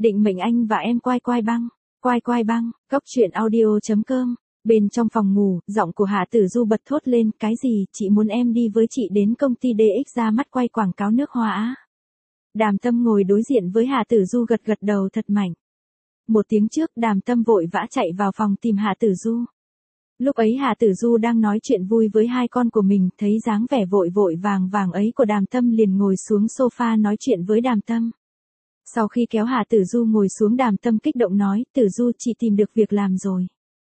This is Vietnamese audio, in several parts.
Định mệnh anh và em quai quai băng. Quai quai băng, Cóc truyện audio.com. Bên trong phòng ngủ, giọng của Hạ Tử Du bật thốt lên, cái gì, chị muốn em đi với chị đến công ty DX ra mắt quay quảng cáo nước hoa á. Đàm Tâm ngồi đối diện với Hạ Tử Du gật gật đầu thật mạnh. Một tiếng trước, Đàm Tâm vội vã chạy vào phòng tìm Hạ Tử Du. Lúc ấy Hạ Tử Du đang nói chuyện vui với hai con của mình, thấy dáng vẻ vội vội vàng vàng ấy của Đàm Tâm liền ngồi xuống sofa nói chuyện với Đàm Tâm. Sau khi kéo Hạ Tử Du ngồi xuống, Đàm Tâm kích động nói, Tử Du, chị tìm được việc làm rồi.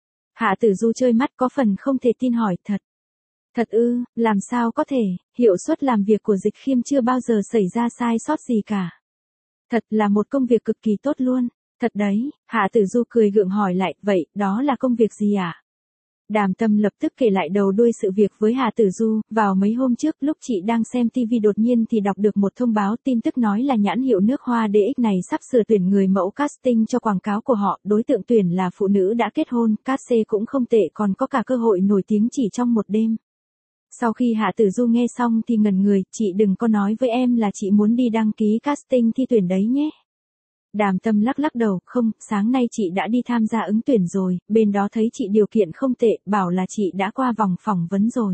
Hạ Tử Du trơi mắt có phần không thể tin hỏi, thật. Thật ư, làm sao có thể, hiệu suất làm việc của Dịch Khiêm chưa bao giờ xảy ra sai sót gì cả. Thật là một công việc cực kỳ tốt luôn, thật đấy, Hạ Tử Du cười gượng hỏi lại, vậy, đó là công việc gì ạ? Đàm Tâm lập tức kể lại đầu đuôi sự việc với Hạ Tử Du, vào mấy hôm trước lúc chị đang xem TV đột nhiên thì đọc được một thông báo tin tức nói là nhãn hiệu nước hoa DX này sắp sửa tuyển người mẫu casting cho quảng cáo của họ, đối tượng tuyển là phụ nữ đã kết hôn, cát-xê cũng không tệ còn có cả cơ hội nổi tiếng chỉ trong một đêm. Sau khi Hạ Tử Du nghe xong thì ngẩn người, chị đừng có nói với em là chị muốn đi đăng ký casting thi tuyển đấy nhé. Đàm Tâm lắc lắc đầu, không, sáng nay chị đã đi tham gia ứng tuyển rồi, bên đó thấy chị điều kiện không tệ, bảo là chị đã qua vòng phỏng vấn rồi.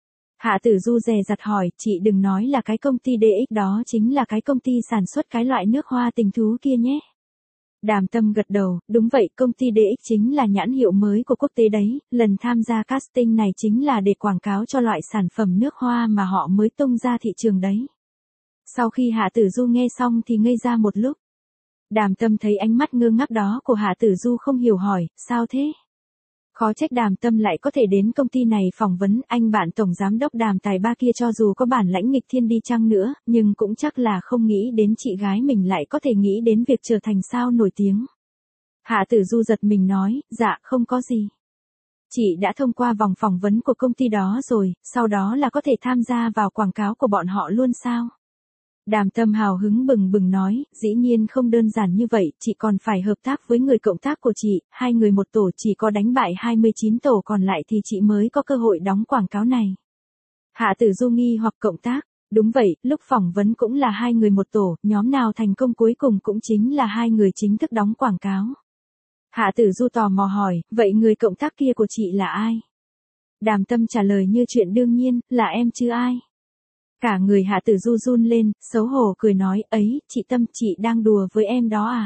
Hạ Tử Du dè dặt hỏi, chị đừng nói là cái công ty DX đó chính là cái công ty sản xuất cái loại nước hoa tình thú kia nhé. Đàm Tâm gật đầu, đúng vậy, công ty DX chính là nhãn hiệu mới của quốc tế đấy, lần tham gia casting này chính là để quảng cáo cho loại sản phẩm nước hoa mà họ mới tung ra thị trường đấy. Sau khi Hạ Tử Du nghe xong thì ngây ra một lúc. Đàm Tâm thấy ánh mắt ngơ ngác đó của Hạ Tử Du không hiểu hỏi, sao thế? Khó trách Đàm Tâm lại có thể đến công ty này phỏng vấn, anh bạn tổng giám đốc Đàm tài ba kia cho dù có bản lãnh nghịch thiên đi chăng nữa, nhưng cũng chắc là không nghĩ đến chị gái mình lại có thể nghĩ đến việc trở thành sao nổi tiếng. Hạ Tử Du giật mình nói, dạ không có gì. Chị đã thông qua vòng phỏng vấn của công ty đó rồi, sau đó là có thể tham gia vào quảng cáo của bọn họ luôn sao? Đàm Tâm hào hứng bừng bừng nói, dĩ nhiên không đơn giản như vậy, chị còn phải hợp tác với người cộng tác của chị, hai người một tổ, chỉ có đánh bại 29 tổ còn lại thì chị mới có cơ hội đóng quảng cáo này. Hạ Tử Du nghi hoặc cộng tác, đúng vậy, lúc phỏng vấn cũng là hai người một tổ, nhóm nào thành công cuối cùng cũng chính là hai người chính thức đóng quảng cáo. Hạ Tử Du tò mò hỏi, vậy người cộng tác kia của chị là ai? Đàm Tâm trả lời như chuyện đương nhiên, là em chứ ai. Cả người Hạ Tử Du run lên, xấu hổ cười nói, ấy, chị Tâm, chị đang đùa với em đó à?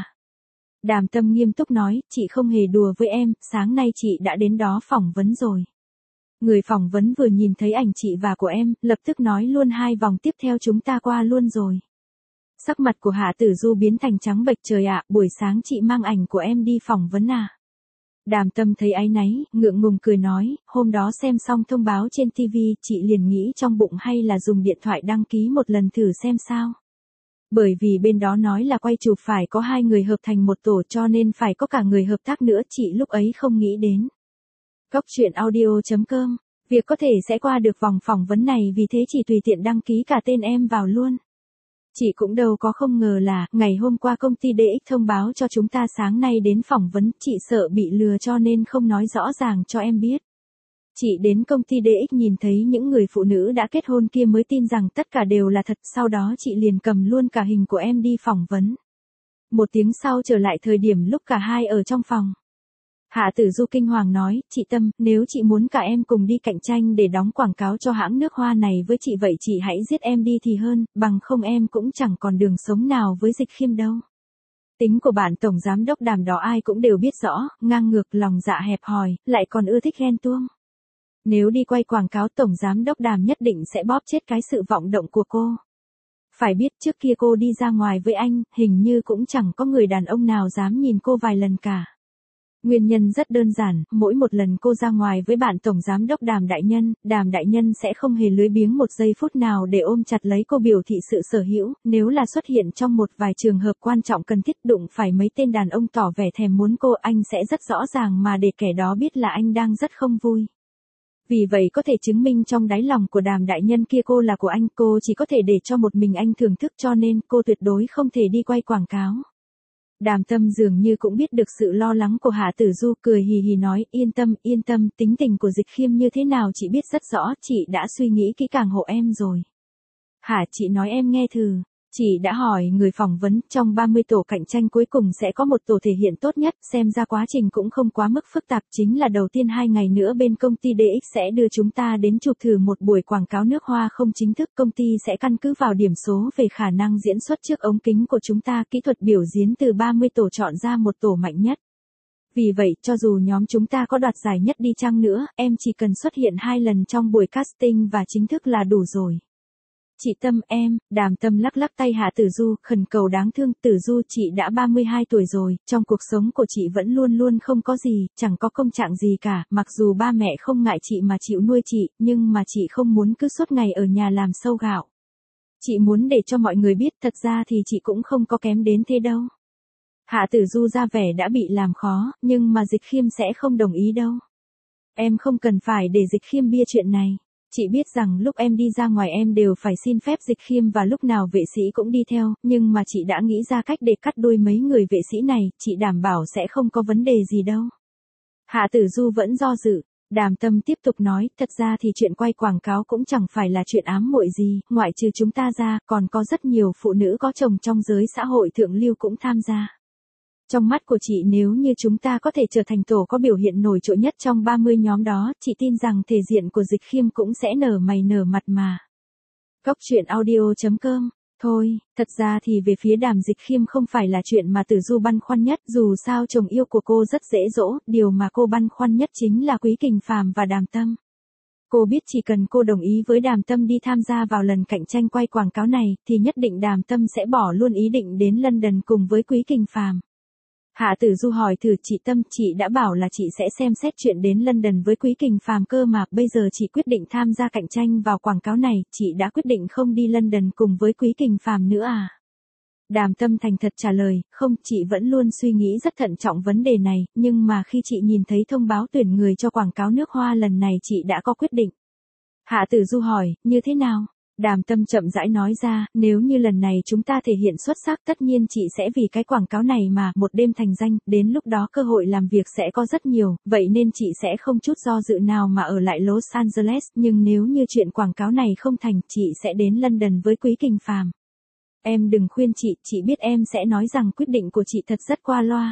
Đàm Tâm nghiêm túc nói, chị không hề đùa với em, sáng nay chị đã đến đó phỏng vấn rồi. Người phỏng vấn vừa nhìn thấy ảnh chị và của em, lập tức nói luôn hai vòng tiếp theo chúng ta qua luôn rồi. Sắc mặt của Hạ Tử Du biến thành trắng bệch, trời ạ, buổi sáng chị mang ảnh của em đi phỏng vấn à? Đàm Tâm thấy áy náy, ngượng ngùng cười nói, hôm đó xem xong thông báo trên TV, chị liền nghĩ trong bụng hay là dùng điện thoại đăng ký một lần thử xem sao. Bởi vì bên đó nói là quay chụp phải có hai người hợp thành một tổ cho nên phải có cả người hợp tác nữa, chị lúc ấy không nghĩ đến. Cóc truyện audio.com, việc có thể sẽ qua được vòng phỏng vấn này vì thế chỉ tùy tiện đăng ký cả tên em vào luôn. Chị cũng đâu có không ngờ là, ngày hôm qua công ty DX thông báo cho chúng ta sáng nay đến phỏng vấn, chị sợ bị lừa cho nên không nói rõ ràng cho em biết. Chị đến công ty DX nhìn thấy những người phụ nữ đã kết hôn kia mới tin rằng tất cả đều là thật, sau đó chị liền cầm luôn cả hình của em đi phỏng vấn. Một tiếng sau trở lại thời điểm lúc cả hai ở trong phòng. Hạ Tử Du kinh hoàng nói, chị Tâm, nếu chị muốn cả em cùng đi cạnh tranh để đóng quảng cáo cho hãng nước hoa này với chị vậy chị hãy giết em đi thì hơn, bằng không em cũng chẳng còn đường sống nào với Dịch Khiêm đâu. Tính của bạn tổng giám đốc Đàm đó ai cũng đều biết rõ, ngang ngược, lòng dạ hẹp hòi, lại còn ưa thích ghen tuông. Nếu đi quay quảng cáo tổng giám đốc Đàm nhất định sẽ bóp chết cái sự vọng động của cô. Phải biết trước kia cô đi ra ngoài với anh, hình như cũng chẳng có người đàn ông nào dám nhìn cô vài lần cả. Nguyên nhân rất đơn giản, mỗi một lần cô ra ngoài với bạn tổng giám đốc Đàm đại nhân sẽ không hề lười biếng một giây phút nào để ôm chặt lấy cô biểu thị sự sở hữu, nếu là xuất hiện trong một vài trường hợp quan trọng cần thiết đụng phải mấy tên đàn ông tỏ vẻ thèm muốn cô, anh sẽ rất rõ ràng mà để kẻ đó biết là anh đang rất không vui. Vì vậy có thể chứng minh trong đáy lòng của Đàm đại nhân kia cô là của anh, cô chỉ có thể để cho một mình anh thưởng thức cho nên cô tuyệt đối không thể đi quay quảng cáo. Đàm Tâm dường như cũng biết được sự lo lắng của Hạ Tử Du, cười hì hì nói, yên tâm, tính tình của Dịch Khiêm như thế nào chị biết rất rõ, chị đã suy nghĩ kỹ càng hộ em rồi. Hả, chị nói em nghe thử, Chị đã hỏi người phỏng vấn, trong 30 tổ cạnh tranh cuối cùng sẽ có một tổ thể hiện tốt nhất, xem ra quá trình cũng không quá mức phức tạp, chính là đầu tiên 2 ngày nữa bên công ty DX sẽ đưa chúng ta đến chụp thử một buổi quảng cáo nước hoa không chính thức, công ty sẽ căn cứ vào điểm số về khả năng diễn xuất trước ống kính của chúng ta, kỹ thuật biểu diễn từ 30 tổ chọn ra một tổ mạnh nhất. Vì vậy, cho dù nhóm chúng ta có đoạt giải nhất đi chăng nữa, em chỉ cần xuất hiện 2 lần trong buổi casting và chính thức là đủ rồi. Chị Tâm em, Đàm Tâm lắc lắc tay Hạ Tử Du, khẩn cầu đáng thương, Tử Du chị đã 32 tuổi rồi, trong cuộc sống của chị vẫn luôn luôn không có gì, chẳng có công trạng gì cả, mặc dù ba mẹ không ngại chị mà chịu nuôi chị, nhưng mà chị không muốn cứ suốt ngày ở nhà làm sâu gạo. Chị muốn để cho mọi người biết thật ra thì chị cũng không có kém đến thế đâu. Hạ Tử Du ra vẻ đã bị làm khó, nhưng mà Dịch Khiêm sẽ không đồng ý đâu. Em không cần phải để Dịch Khiêm bia chuyện này. Chị biết rằng lúc em đi ra ngoài em đều phải xin phép Dịch Khiêm và lúc nào vệ sĩ cũng đi theo, nhưng mà chị đã nghĩ ra cách để cắt đuôi mấy người vệ sĩ này, chị đảm bảo sẽ không có vấn đề gì đâu. Hạ Tử Du vẫn do dự. Đàm Tâm tiếp tục nói, thật ra thì chuyện quay quảng cáo cũng chẳng phải là chuyện ám muội gì, ngoại trừ chúng ta ra, còn có rất nhiều phụ nữ có chồng trong giới xã hội thượng lưu cũng tham gia. Trong mắt của chị nếu như chúng ta có thể trở thành tổ có biểu hiện nổi trội nhất trong 30 nhóm đó, chị tin rằng thể diện của Dịch Khiêm cũng sẽ nở mày nở mặt mà. Cốc truyện audio.com. Thôi, thật ra thì về phía Đàm Dịch Khiêm không phải là chuyện mà Tử Du băn khoăn nhất, dù sao chồng yêu của cô rất dễ dỗ, điều mà cô băn khoăn nhất chính là Quý Kình Phàm và Đàm Tâm. Cô biết chỉ cần cô đồng ý với Đàm Tâm đi tham gia vào lần cạnh tranh quay quảng cáo này, thì nhất định Đàm Tâm sẽ bỏ luôn ý định đến London cùng với Quý Kình Phàm. Hạ Tử Du hỏi thử, chị Tâm, chị đã bảo là chị sẽ xem xét chuyện đến London với Quý Kình Phàm cơ mà, bây giờ chị quyết định tham gia cạnh tranh vào quảng cáo này, chị đã quyết định không đi London cùng với Quý Kình Phàm nữa à? Đàm Tâm thành thật trả lời, không, chị vẫn luôn suy nghĩ rất thận trọng vấn đề này, nhưng mà khi chị nhìn thấy thông báo tuyển người cho quảng cáo nước hoa lần này chị đã có quyết định. Hạ Tử Du hỏi, như thế nào? Đàm Tâm chậm rãi nói ra, nếu như lần này chúng ta thể hiện xuất sắc tất nhiên chị sẽ vì cái quảng cáo này mà một đêm thành danh, đến lúc đó cơ hội làm việc sẽ có rất nhiều, vậy nên chị sẽ không chút do dự nào mà ở lại Los Angeles, nhưng nếu như chuyện quảng cáo này không thành, chị sẽ đến London với Quý Kình Phàm. Em đừng khuyên chị biết em sẽ nói rằng quyết định của chị thật rất qua loa.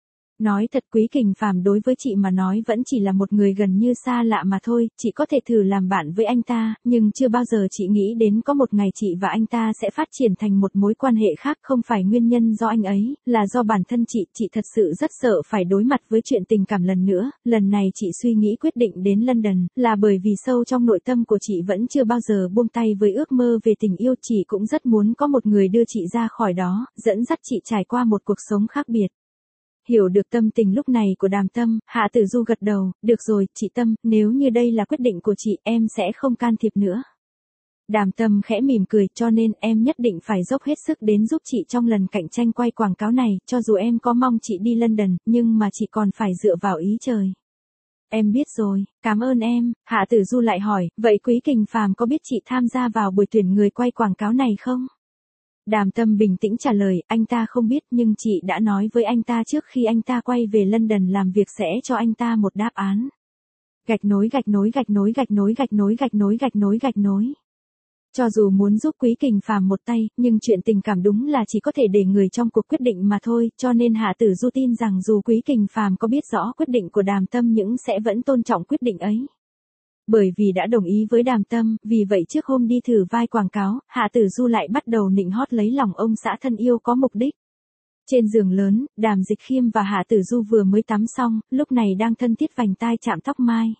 Nói thật Quý Kình Phàm đối với chị mà nói vẫn chỉ là một người gần như xa lạ mà thôi, chị có thể thử làm bạn với anh ta, nhưng chưa bao giờ chị nghĩ đến có một ngày chị và anh ta sẽ phát triển thành một mối quan hệ khác, không phải nguyên nhân do anh ấy, là do bản thân chị thật sự rất sợ phải đối mặt với chuyện tình cảm lần nữa, lần này chị suy nghĩ quyết định đến London, là bởi vì sâu trong nội tâm của chị vẫn chưa bao giờ buông tay với ước mơ về tình yêu, chị cũng rất muốn có một người đưa chị ra khỏi đó, dẫn dắt chị trải qua một cuộc sống khác biệt. Hiểu được tâm tình lúc này của Đàm Tâm, Hạ Tử Du gật đầu, được rồi, chị Tâm, nếu như đây là quyết định của chị, em sẽ không can thiệp nữa. Đàm Tâm khẽ mỉm cười, cho nên em nhất định phải dốc hết sức đến giúp chị trong lần cạnh tranh quay quảng cáo này, cho dù em có mong chị đi London, nhưng mà chị còn phải dựa vào ý trời. Em biết rồi, cảm ơn em. Hạ Tử Du lại hỏi, vậy Quý Kình Phàm có biết chị tham gia vào buổi tuyển người quay quảng cáo này không? Đàm Tâm bình tĩnh trả lời, anh ta không biết nhưng chị đã nói với anh ta trước khi anh ta quay về London làm việc sẽ cho anh ta một đáp án. Gạch nối gạch nối gạch nối gạch nối gạch nối gạch nối gạch nối gạch nối. Cho dù muốn giúp Quý Kình Phàm một tay, nhưng chuyện tình cảm đúng là chỉ có thể để người trong cuộc quyết định mà thôi, cho nên Hạ Tử Du tin rằng dù Quý Kình Phàm có biết rõ quyết định của Đàm Tâm nhưng sẽ vẫn tôn trọng quyết định ấy. Bởi vì đã đồng ý với Đàm Tâm, vì vậy trước hôm đi thử vai quảng cáo, Hạ Tử Du lại bắt đầu nịnh hót lấy lòng ông xã thân yêu có mục đích. Trên giường lớn, Đàm Dịch Khiêm và Hạ Tử Du vừa mới tắm xong, lúc này đang thân thiết vành tai chạm tóc mai.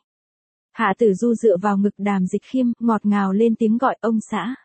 Hạ Tử Du dựa vào ngực Đàm Dịch Khiêm, ngọt ngào lên tiếng gọi ông xã.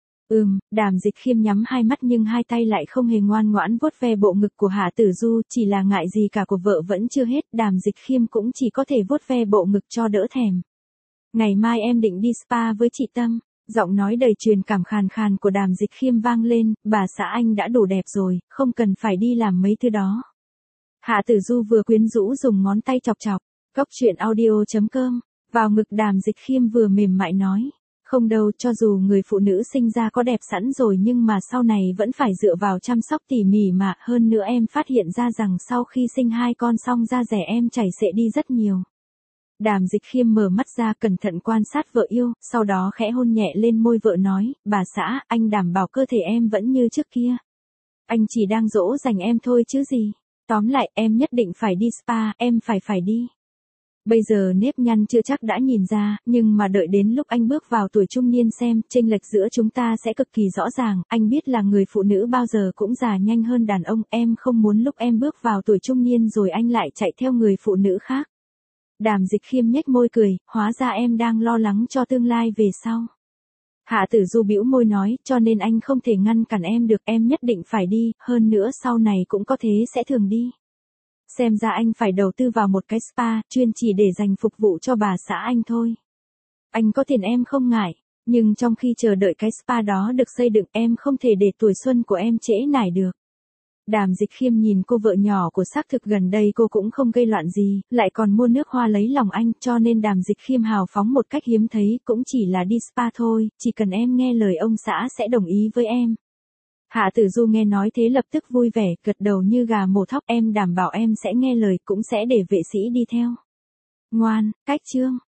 Đàm Dịch Khiêm nhắm hai mắt nhưng hai tay lại không hề ngoan ngoãn vuốt ve bộ ngực của Hạ Tử Du, chỉ là ngại gì cả của vợ vẫn chưa hết, Đàm Dịch Khiêm cũng chỉ có thể vuốt ve bộ ngực cho đỡ thèm. Ngày mai em định đi spa với chị Tâm. Giọng nói đầy truyền cảm khàn khàn của Đàm Dịch Khiêm vang lên, bà xã anh đã đủ đẹp rồi, không cần phải đi làm mấy thứ đó. Hạ Tử Du vừa quyến rũ dùng ngón tay chọc chọc, cốc truyện audio.com, vào ngực Đàm Dịch Khiêm vừa mềm mại nói. Không đâu, cho dù người phụ nữ sinh ra có đẹp sẵn rồi nhưng mà sau này vẫn phải dựa vào chăm sóc tỉ mỉ mà, hơn nữa em phát hiện ra rằng sau khi sinh 2 con xong da rẻ em chảy xệ đi rất nhiều. Đàm Dịch Khiêm mở mắt ra cẩn thận quan sát vợ yêu, sau đó khẽ hôn nhẹ lên môi vợ nói, bà xã, anh đảm bảo cơ thể em vẫn như trước kia. Anh chỉ đang dỗ dành em thôi chứ gì. Tóm lại em nhất định phải đi spa, em phải đi. Bây giờ nếp nhăn chưa chắc đã nhìn ra, nhưng mà đợi đến lúc anh bước vào tuổi trung niên xem, chênh lệch giữa chúng ta sẽ cực kỳ rõ ràng, anh biết là người phụ nữ bao giờ cũng già nhanh hơn đàn ông, em không muốn lúc em bước vào tuổi trung niên rồi anh lại chạy theo người phụ nữ khác. Đàm Dịch Khiêm nhếch môi cười, hóa ra em đang lo lắng cho tương lai về sau. Hạ Tử Du bĩu môi nói, cho nên anh không thể ngăn cản em được, em nhất định phải đi, hơn nữa sau này cũng có thế sẽ thường đi. Xem ra anh phải đầu tư vào một cái spa, chuyên chỉ để dành phục vụ cho bà xã anh thôi. Anh có tiền em không ngại, nhưng trong khi chờ đợi cái spa đó được xây dựng em không thể để tuổi xuân của em trễ nải được. Đàm Dịch Khiêm nhìn cô vợ nhỏ của xác thực gần đây cô cũng không gây loạn gì, lại còn mua nước hoa lấy lòng anh, cho nên Đàm Dịch Khiêm hào phóng một cách hiếm thấy, cũng chỉ là đi spa thôi, chỉ cần em nghe lời ông xã sẽ đồng ý với em. Hạ Tử Du nghe nói thế lập tức vui vẻ, gật đầu như gà mổ thóc, em đảm bảo em sẽ nghe lời, cũng sẽ để vệ sĩ đi theo. Ngoan, cách chương.